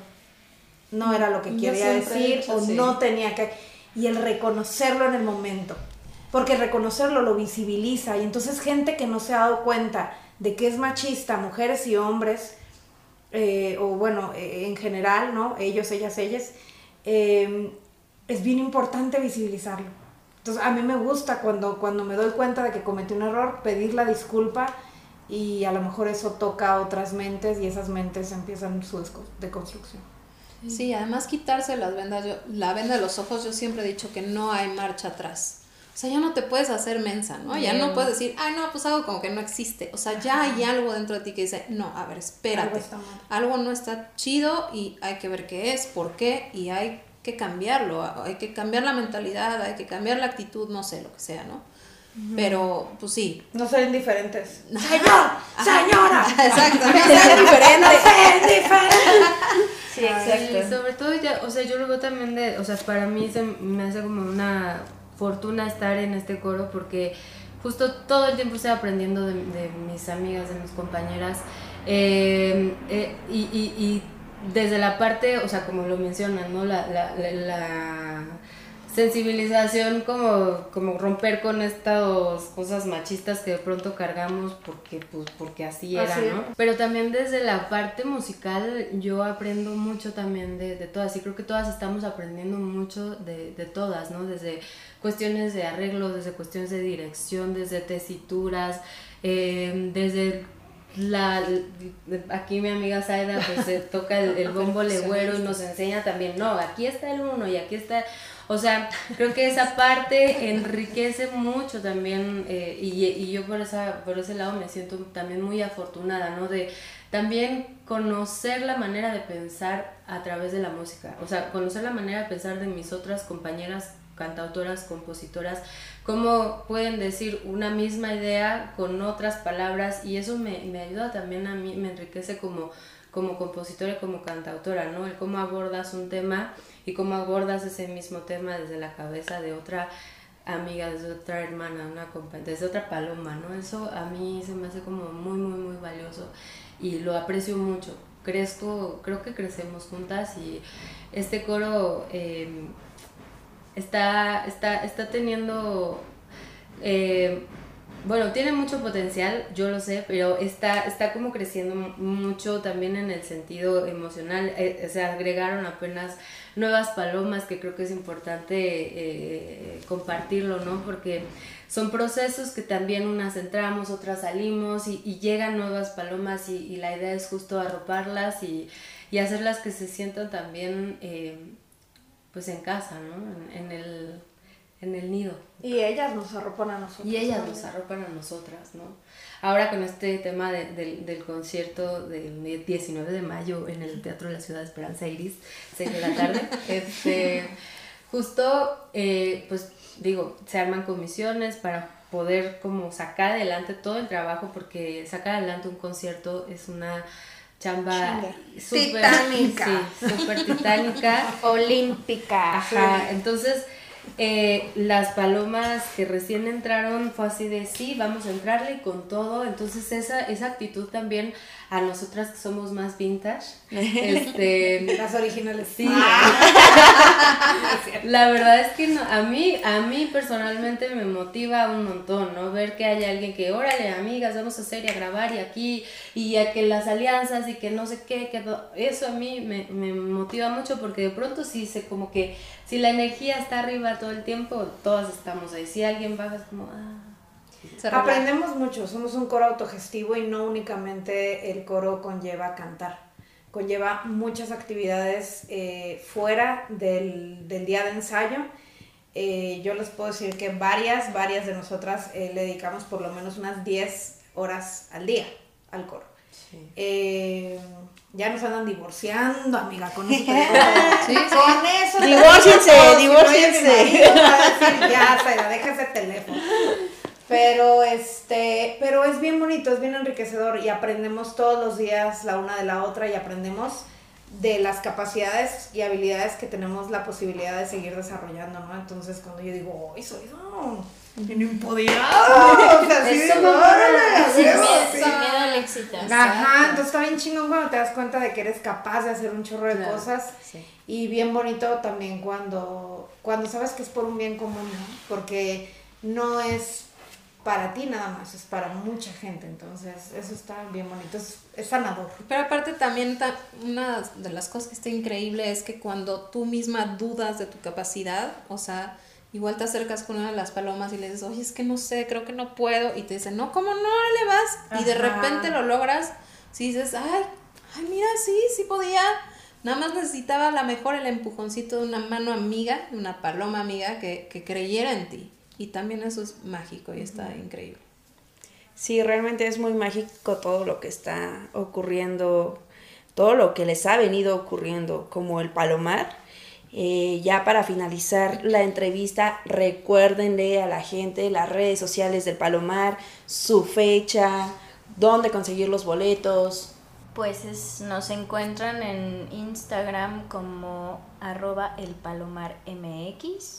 no era lo que quería decir, o así. No tenía que... Y el reconocerlo en el momento, porque el reconocerlo lo visibiliza, y entonces gente que no se ha dado cuenta de que es machista, mujeres y hombres, eh, o bueno, eh, en general, ¿no? Ellos, ellas, ellas, eh, es bien importante visibilizarlo. Entonces a mí me gusta cuando, cuando me doy cuenta de que cometí un error, pedir la disculpa, y a lo mejor eso toca a otras mentes, y esas mentes empiezan su deconstrucción. Sí, además quitarse las vendas, yo, la venda de los ojos, yo siempre he dicho que no hay marcha atrás. O sea, ya no te puedes hacer mensa, ¿no? Ya no puedes decir, ay, no, pues algo como que no existe. O sea, ya hay algo dentro de ti que dice, no, a ver, espérate. Algo, está mal. Algo no está chido y hay que ver qué es, por qué, y hay que cambiarlo. Hay que cambiar la mentalidad, hay que cambiar la actitud, no sé, lo que sea, ¿no? Uh-huh. Pero, pues sí. No ser indiferentes. ¡Señor! ¡Señora! Exacto, no ser diferente. ¡No ser diferente! Sí, exacto. Y sobre todo, ya, o sea, yo lo veo también de, o sea, para mí se me hace como una fortuna estar en este coro, porque justo todo el tiempo estoy aprendiendo de, de mis amigas, de mis compañeras, eh, eh, y, y, y desde la parte, o sea, como lo mencionan, ¿no? La, la, la, la sensibilización, como, como romper con estas cosas machistas que de pronto cargamos porque, pues, porque así era, así ¿no? Pero también desde la parte musical yo aprendo mucho también de, de todas, y creo que todas estamos aprendiendo mucho de, de todas, ¿no? Desde cuestiones de arreglo, desde cuestiones de dirección, desde tesituras, eh, desde... La, aquí mi amiga Zaida pues se toca el, el bombo legüero y nos enseña también, no, aquí está el uno y aquí está, o sea, creo que esa parte enriquece mucho también, eh, y, y yo por esa por ese lado me siento también muy afortunada, ¿no? De también conocer la manera de pensar a través de la música, o sea, conocer la manera de pensar de mis otras compañeras cantautoras, compositoras, cómo pueden decir una misma idea con otras palabras, y eso me, me ayuda también a mí, me enriquece como, como compositora y como cantautora, ¿no? El cómo abordas un tema y cómo abordas ese mismo tema desde la cabeza de otra amiga, desde otra hermana, una compa- desde otra paloma, ¿no? Eso a mí se me hace como muy, muy, muy valioso y lo aprecio mucho. Crezco, creo que crecemos juntas, y este coro... Eh, Está, está, está teniendo, eh, bueno, tiene mucho potencial, yo lo sé, pero está, está como creciendo mucho también en el sentido emocional. Eh, se agregaron apenas nuevas palomas, que creo que es importante eh, compartirlo, ¿no? Porque son procesos que también unas entramos, otras salimos, y, y llegan nuevas palomas, y, y la idea es justo arroparlas y, y hacerlas que se sientan también... Eh, pues en casa, ¿no? En, en, el, en el nido. Y ellas nos arropan a nosotros. Y ellas nos arropan a nosotras, ¿no? Ahora con este tema de, de, del concierto del diecinueve de mayo en el Teatro de la Ciudad de Esperanza Iris, seis de la tarde, este, justo, eh, pues digo, se arman comisiones para poder como sacar adelante todo el trabajo, porque sacar adelante un concierto es una... chamba super titánica, sí, super titánica, olímpica. Ajá, entonces eh, las palomas que recién entraron fue así de sí, vamos a entrarle con todo. Entonces esa, esa actitud también a nosotras que somos más vintage, este, las originales, sí. La verdad es que no, a mí, a mí personalmente me motiva un montón, ¿no? Ver que hay alguien que, órale, amigas, vamos a hacer y a grabar y aquí, y a que las alianzas y que no sé qué, que eso a mí me, me motiva mucho, porque de pronto sí se como que, si la energía está arriba todo el tiempo, todas estamos ahí. Si alguien baja es como, ah. Aprendemos mucho, somos un coro autogestivo y no únicamente el coro conlleva cantar. conlleva muchas actividades eh, fuera del, del día de ensayo. Eh, yo les puedo decir que varias, varias de nosotras eh, le dedicamos por lo menos unas diez horas al día al coro. Sí. Eh, ya nos andan divorciando, amiga, con eso te digo. Sí, sí. Con eso te divórciense, digo, divórciense. Si no, decir, ya, Zaira, deja ese teléfono. Pero este, pero es bien bonito, es bien enriquecedor y aprendemos todos los días la una de la otra y aprendemos de las capacidades y habilidades que tenemos la posibilidad de seguir desarrollando, ¿no? Entonces cuando yo digo, ¡ay, soy no! ¡Bien empoderado! O sea, así de órale, sin miedo, sin miedo al éxito. Ajá, entonces está bien chingón cuando te das cuenta de que eres capaz de hacer un chorro de claro, cosas. Sí. Y bien bonito también cuando, cuando sabes que es por un bien común, ¿no? Porque no es para ti nada más, es para mucha gente, entonces eso está bien bonito, es, es sanador. Pero aparte también ta- una de las cosas que está increíble es que cuando tú misma dudas de tu capacidad, o sea, igual te acercas con una de las palomas y le dices, oye, es que no sé, creo que no puedo, y te dicen, no, ¿cómo no? Le vas, ajá, y de repente lo logras, si dices, ay, ay, mira, sí, sí podía, nada más necesitaba a lo mejor el empujoncito de una mano amiga, de una paloma amiga que, que creyera en ti. Y también eso es mágico y está uh-huh. increíble. Sí, realmente es muy mágico todo lo que está ocurriendo, todo lo que les ha venido ocurriendo, como el Palomar. Eh, ya para finalizar la entrevista, recuérdenle a la gente las redes sociales del Palomar, su fecha, dónde conseguir los boletos. Pues es, nos encuentran en Instagram como arroba el palomar mx.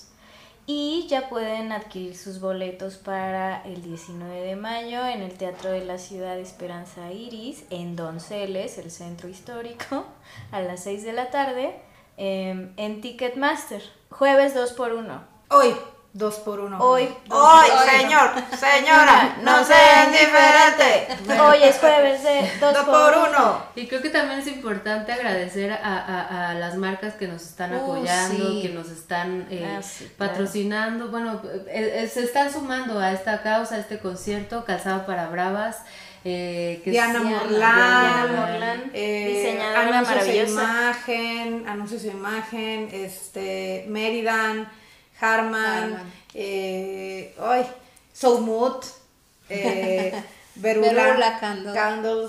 Y ya pueden adquirir sus boletos para el diecinueve de mayo en el Teatro de la Ciudad Esperanza Iris, en Donceles, el centro histórico, a las seis de la tarde, eh, en Ticketmaster, jueves dos por uno. Hoy, dos por uno. Hoy, hoy, señor, señora, no sean diferentes. Hoy es jueves de dos por uno. Y creo que también es importante agradecer a, a, a las marcas que nos están apoyando, uh, sí. que nos están eh, ah, sí, patrocinando, claro. Bueno, eh, eh, se están sumando a esta causa, a este concierto, Calzado para Bravas. Eh, que Diana, es, Morlán, Diana Morlán, eh, diseñadora anuncios maravillosa. De imagen, anuncios de imagen, este, Meridan, Harman, Harman. Eh, ay, Soulmood, eh, Berula, Berula Candles. Candles,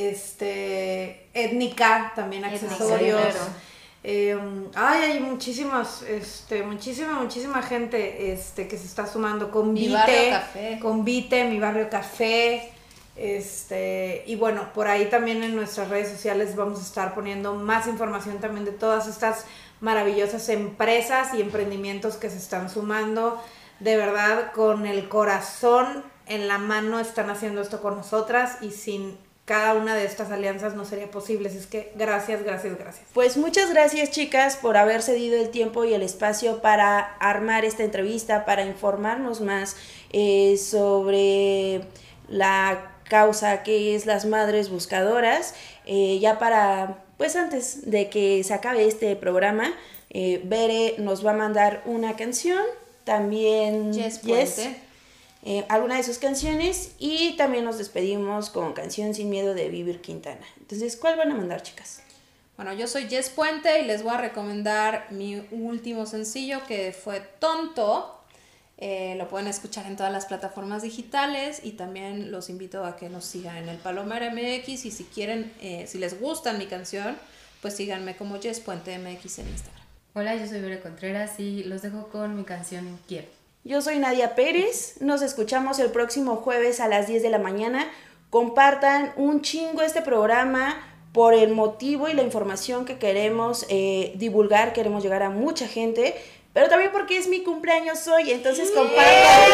este, Étnica, también accesorios. Eh, ay, hay muchísimas, este, muchísima, muchísima gente este, que se está sumando. Convite, Mi Barrio Café. Convite, Mi Barrio Café. Este, y bueno, por ahí también en nuestras redes sociales vamos a estar poniendo más información también de todas estas maravillosas empresas y emprendimientos que se están sumando. De verdad, con el corazón en la mano están haciendo esto con nosotras y sin cada una de estas alianzas no sería posible. Así es que gracias, gracias, gracias. Pues muchas gracias, chicas, por haber cedido el tiempo y el espacio para armar esta entrevista, para informarnos más eh, sobre la causa que es las Madres Buscadoras. Eh, ya para, pues antes de que se acabe este programa, eh, Bere nos va a mandar una canción, también Jess Puente. Eh, alguna de sus canciones, y también nos despedimos con Canción Sin Miedo de Vivir Quintana. Entonces, ¿cuál van a mandar, chicas? Bueno, yo soy Jess Puente y les voy a recomendar mi último sencillo, que fue Tonto. Eh, lo pueden escuchar en todas las plataformas digitales y también los invito a que nos sigan en el Palomar M X, y si quieren, eh, si les gusta mi canción, pues síganme como Jess Puente M X en Instagram. Hola, yo soy Bere Contreras y los dejo con mi canción Quiero. Yo soy Nadia Pérez, nos escuchamos el próximo jueves a las diez de la mañana. Compartan un chingo este programa por el motivo y la información que queremos eh, divulgar, queremos llegar a mucha gente, pero también porque es mi cumpleaños hoy, entonces compartan.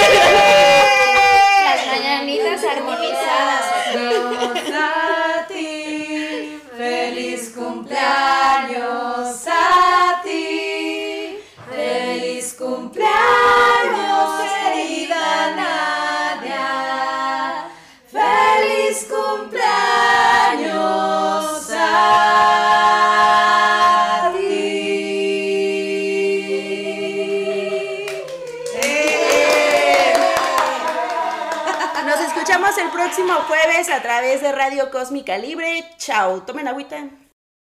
Las mañanitas armonizadas. A ti, feliz cumpleaños a ti, feliz cumpleaños, querida Nadia, feliz cumpleaños a ti. Nos escuchamos el próximo jueves a través de Radio Cósmica Libre. Chao, tomen agüita.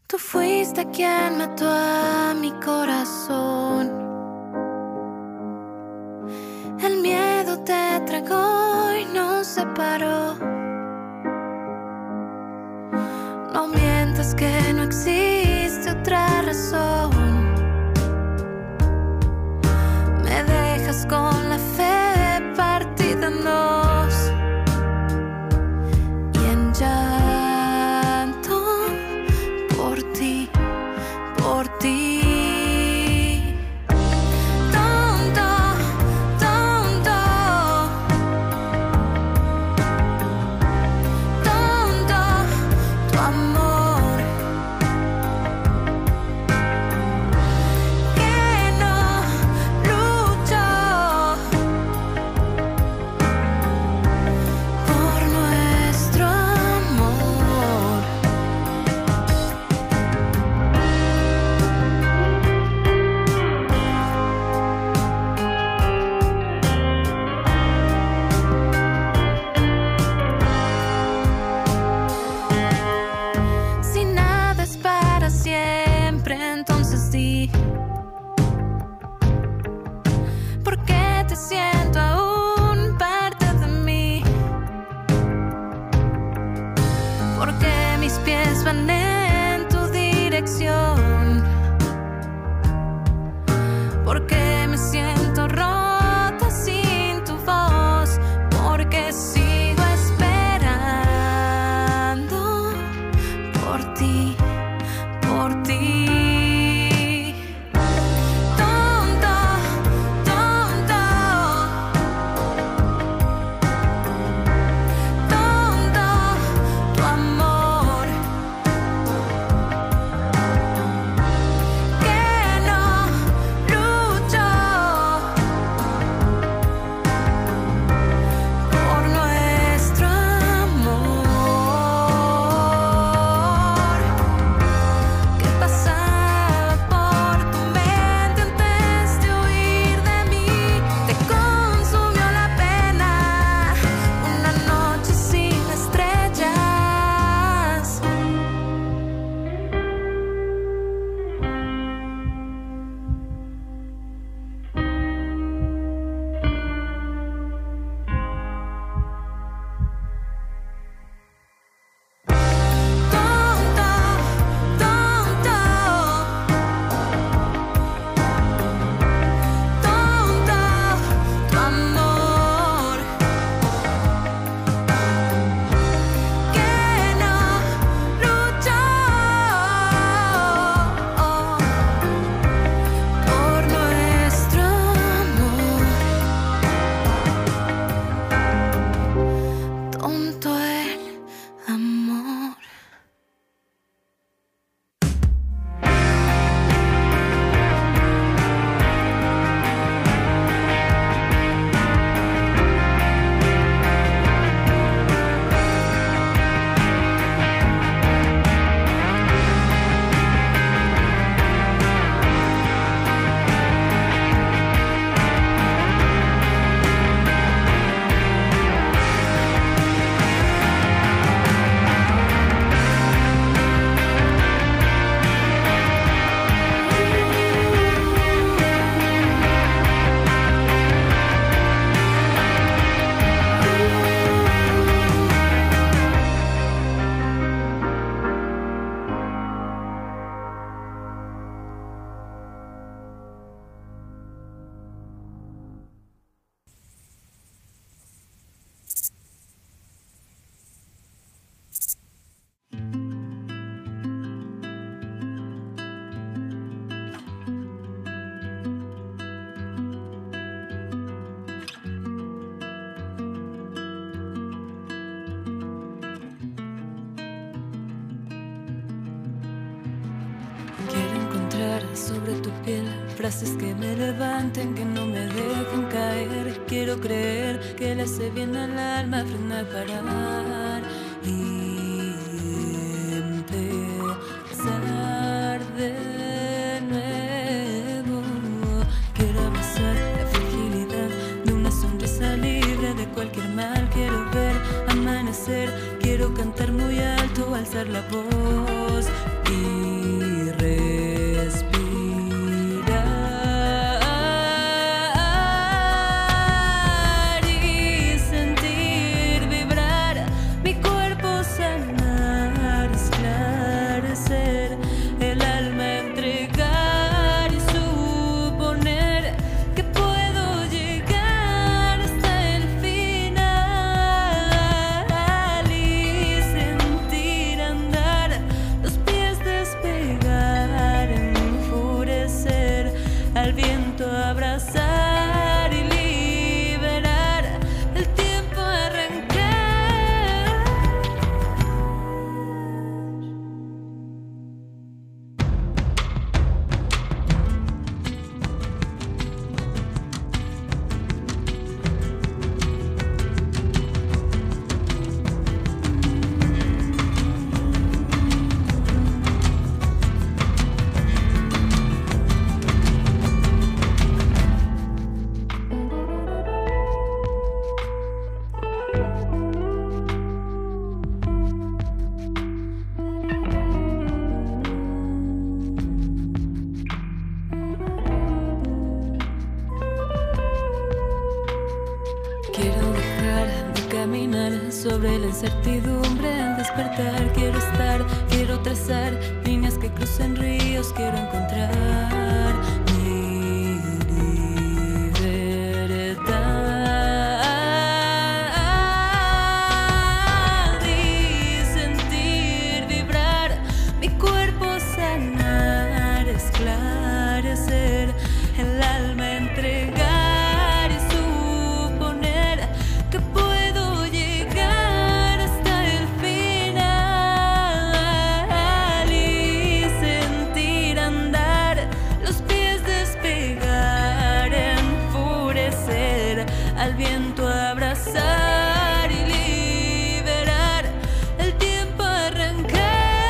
Tú fuiste quien mató a mi corazón. El miedo te tragó y nos separó. No mientas que no existe otra razón. Me dejas con la fe partida en dos y en llanto por ti, por ti. Porque me siento rota sin tu voz, porque sigo esperando por ti, por ti. Tonto, tonto, tonto, tu amor. Sobre tu piel, frases que me levanten, que no me dejen caer. Quiero creer que le hace bien al alma frenar, parar y empezar de nuevo. Quiero abrazar la fragilidad de una sonrisa libre de cualquier mal. Quiero ver amanecer, quiero cantar muy alto, alzar la voz y incertidumbre al despertar. Quiero estar, quiero trazar líneas que crucen ríos. Quiero encontrar mi libertad y sentir vibrar mi cuerpo, sanar, esclarecer el alma, entregar y suponer que puedo llegar hasta el final y sentir andar, los pies despegar, enfurecer, al viento abrazar y liberar, el tiempo arrancar.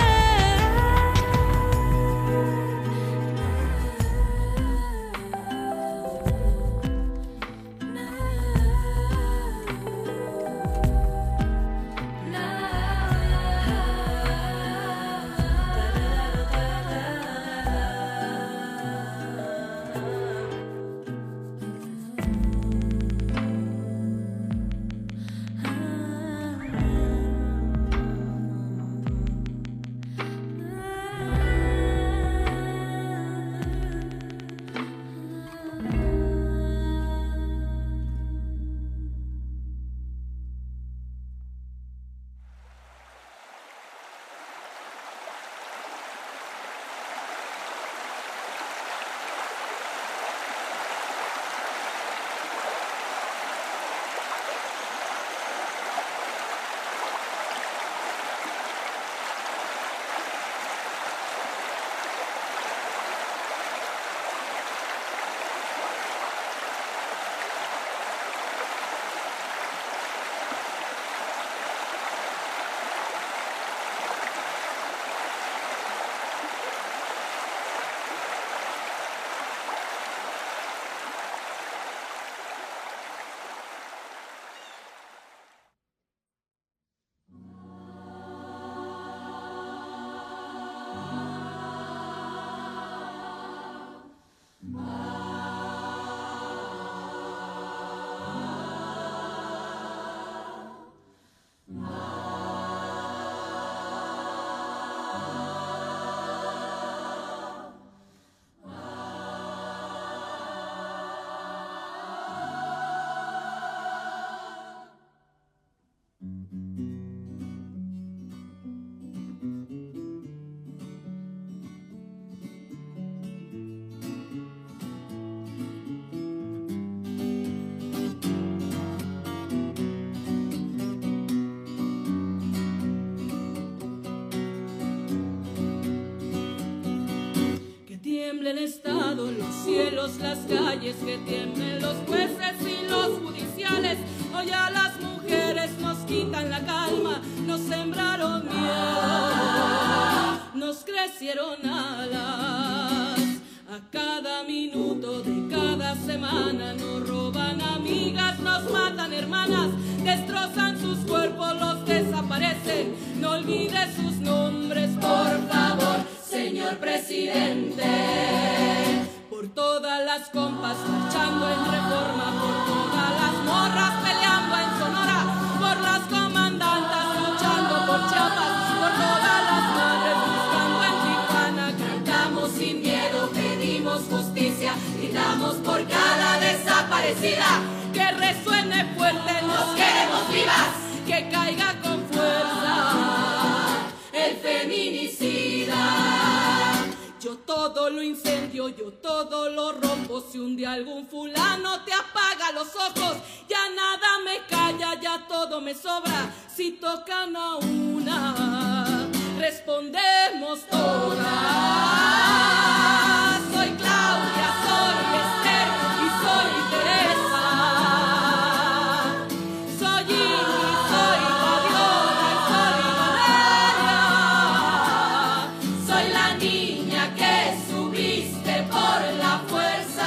El Estado, los cielos, las calles, que tiemblen los jueces y los judiciales. Hoy a las mujeres nos quitan la calma, nos sembraron miedo, nos crecieron alas. A cada minuto de cada semana nos roban amigas, nos matan hermanas, destrozan sus cuerpos, los desaparecen. No olvide sus nombres, por favor, señor presidente. Por todas las compas marchando en Reforma, por todas las morras peleando en Sonora, por las comandantas luchando por Chiapas, por todas las madres buscando en Tijuana. Cantamos sin miedo, pedimos justicia, gritamos por cada desaparecida. Que resuene fuerte, nos queremos vivas, que caiga con fuerza el feminicida. Yo todo lo incendio, yo todo lo rompo. Si un día algún fulano te apaga los ojos, ya nada me calla, ya todo me sobra. Si tocan a una, respondemos todas. Soy Claudia, soy Esther y soy Teresa. Soy Ingrid, soy Fabiola y soy Valeria. Soy la niña que subiste por la fuerza.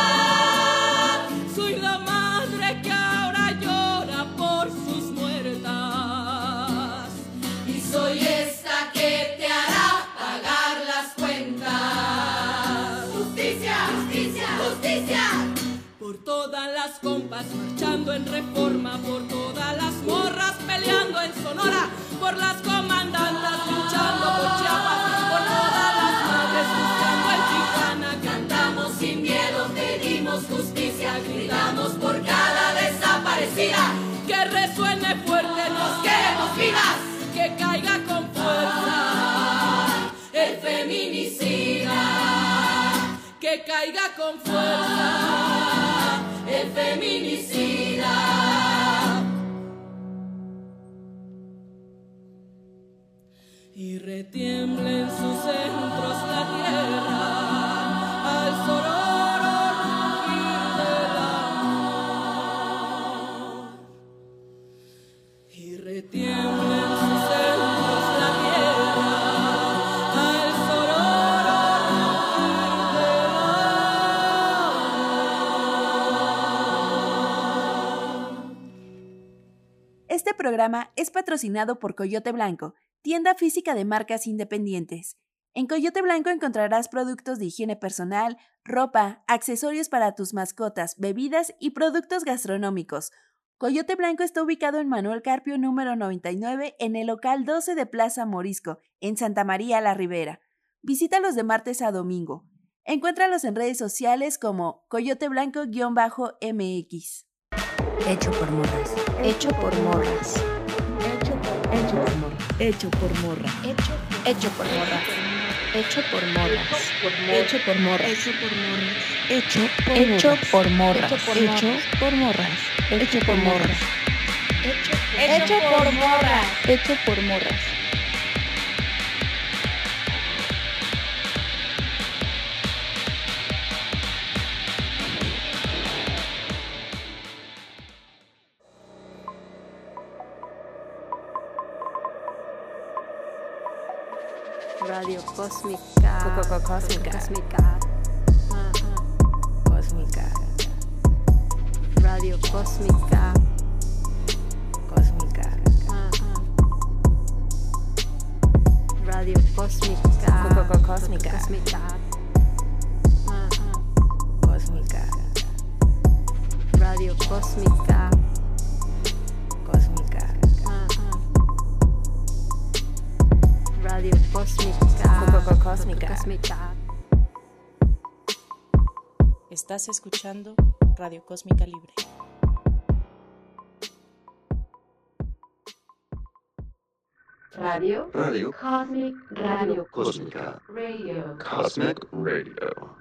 Soy la madre que ahora llora por sus muertas. Y soy esta que te hará pagar las cuentas. Justicia, justicia, justicia. Por todas las compas marchando en Reforma, por todas las morras peleando en Sonora. Sonora, por las comandantas luchando por Chiapas, por todas las madres buscando en Tijuana. Cantamos sin miedo, pedimos justicia, gritamos por cada desaparecida. Que resuene fuerte, nos queremos vivas, que caiga con fuerza el feminicida, que caiga con fuerza el feminicida. Y retiembla en sus centros la tierra al sonoro rugir del amor. Y retiembla en sus centros la tierra al sonoro rugir del amor. Este programa es patrocinado por Coyote Blanco, tienda física de marcas independientes. En Coyote Blanco encontrarás productos de higiene personal, ropa, accesorios para tus mascotas, bebidas y productos gastronómicos. Coyote Blanco está ubicado en Manuel Carpio número noventa y nueve en el local doce de Plaza Morisco, en Santa María la Ribera. Visítalos de martes a domingo. Encuéntralos en redes sociales como Coyote Blanco-M X. Hecho por morras. Hecho por morras. Hecho por, hecho por morras. Hecho por morra. Hecho, hecho por morras. Hecho por morras. Hecho por morras. Hecho por Hecho por morras. Hecho por morras. Hecho por morras. Hecho por morras. Hecho por morras. Radio Cósmica. Cósmica. Cósmica. Cósmica. Radio Cósmica. Cósmica. Radio Cósmica. Cósmica. Cósmica. Cósmica. Radio Cósmica. Cósmica. Radio Cósmica. Cósmica. Cósmica. Estás escuchando Radio Cósmica Libre. Radio. Radio. Cosmic Radio. Cósmica. Radio. Cosmic Radio.